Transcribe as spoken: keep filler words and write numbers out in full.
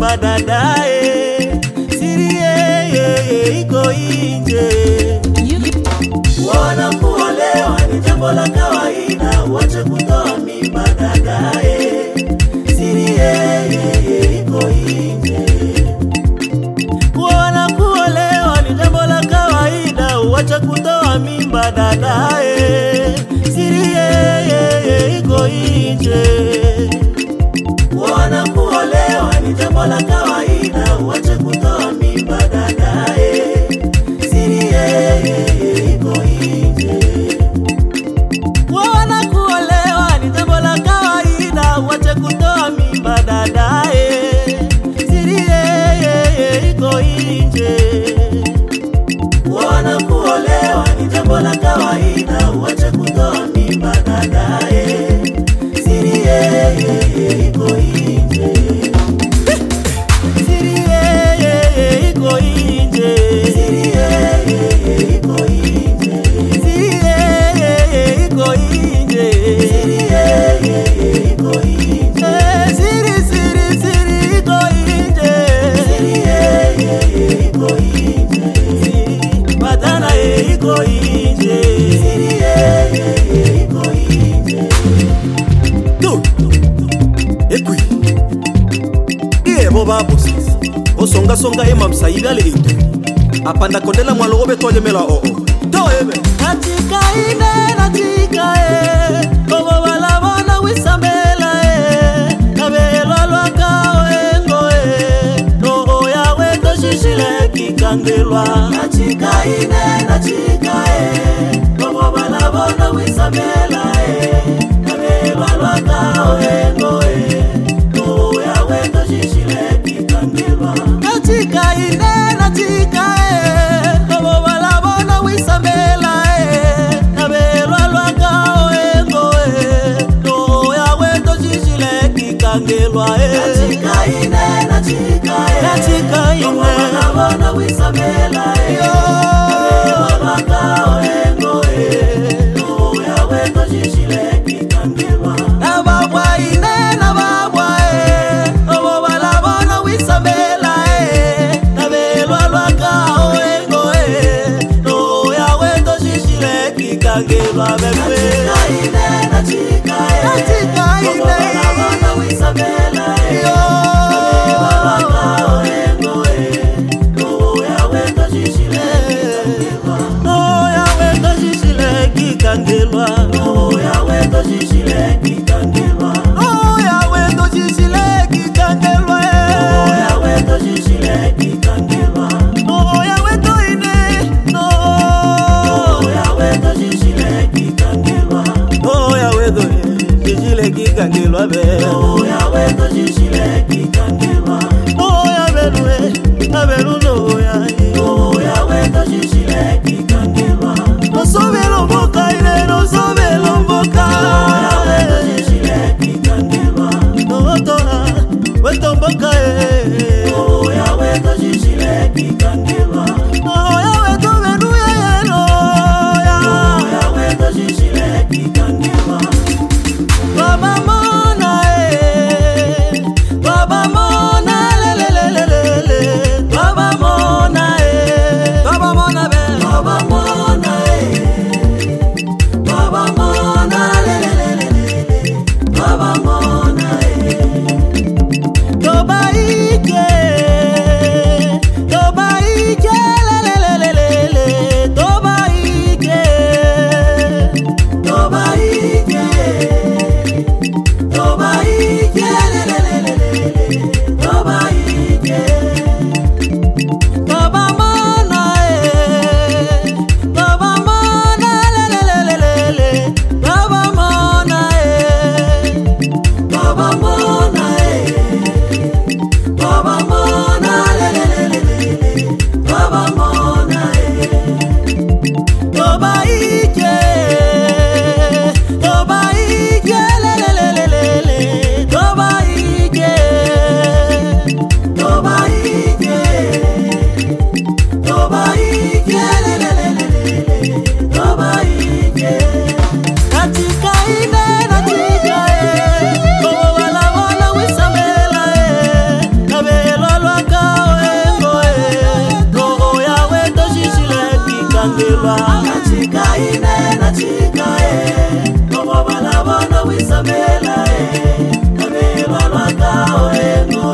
mimba dadae, siri yeye iko inje. Wana kuolewa ni jambo la kawaida, wache kutoa mimba dadae, siri yeye iko inje. Wana kuolewa ni jambo la kawaida, wache kutoa mimba dadae, siri yeye iko inje. Wana kuolewa ni jambo la kawaida, wache kutoa mimba dadae, siri yeye iko inje. Wana kuolewa ni jambo la kawaida, wache kutoa mimba dadae, siri yeye iko inje. Wana kuolewa ni jambo la kawaida, wache kutoa mimba dadae, siri yeye iko inje. Siri yeye iko inje. Siri yeye iko inje. Siri yeye iko inje. Siri yeye iko inje. Siri siri siri iko inje. Siri yeye iko inje. Badana iko inje. Siri yeye iko inje. Tu. Ekui. Iye boba bosis. Osonga songa ema msaida le ito. Apanda kondela mwalogo beto yemela o o. To ebe. Natika ine natika e. Bobo wala wana wisambela e. Nabelo alwaka oengo e. Noho ya weto shishile kikangelwa. Natika ine natika e. Bobo wala wana wisambela e. Nabelo alwaka oengo e. Noho ya weto shishile kikangelwa. Natika ine natika e. Bobo wala wana wisambela e. Nabelo alwaka oengo e. Noho ya weto shishile kikangelwa e. Natika ine natika e. Natika ine. Bobo wala wana wisambela e. Nabelo alwaka oengo e. Noho ya weto shishile kikangelwa. Nababwa ine nababwa e. Bobo wala wana wisambela e. Nabelo alwaka oengo e. Noho ya weto shishile kikangelwa bebe. Natika ine natika e. Natika ine. Bobo wala wana wisambela e. Nabelo alwaka oengo e. Noho ya weto shishile kikangelwa. Noho ya weto shishile kikangelwa. Noho ya weto shishile kikangelwa. Noho ya weto shishile kikangelwa. Noho ya weto shishile kikangelwa. Noho ya weto ine. Noho ya weto shishile kikangelwa. Noho ya weto shishile kikangelwa be. Noho ya weto shishile kikangelwa. Noho ya belwe abelu noho ya. Noho ya weto shishile kikangelwa. Nosobelo mboka ile nosobelo mboka. Noho ya weto shishile kikangelwa. Noho toa weto mboka e. Noho ya weto shishile kikangelwa. Noho ya weto benu ye no ya. Noho ya weto shishile kikangelwa. Mama mona e. Angela Nachika ine nachika e Nomo bana bona wisamela e Nabela laka o e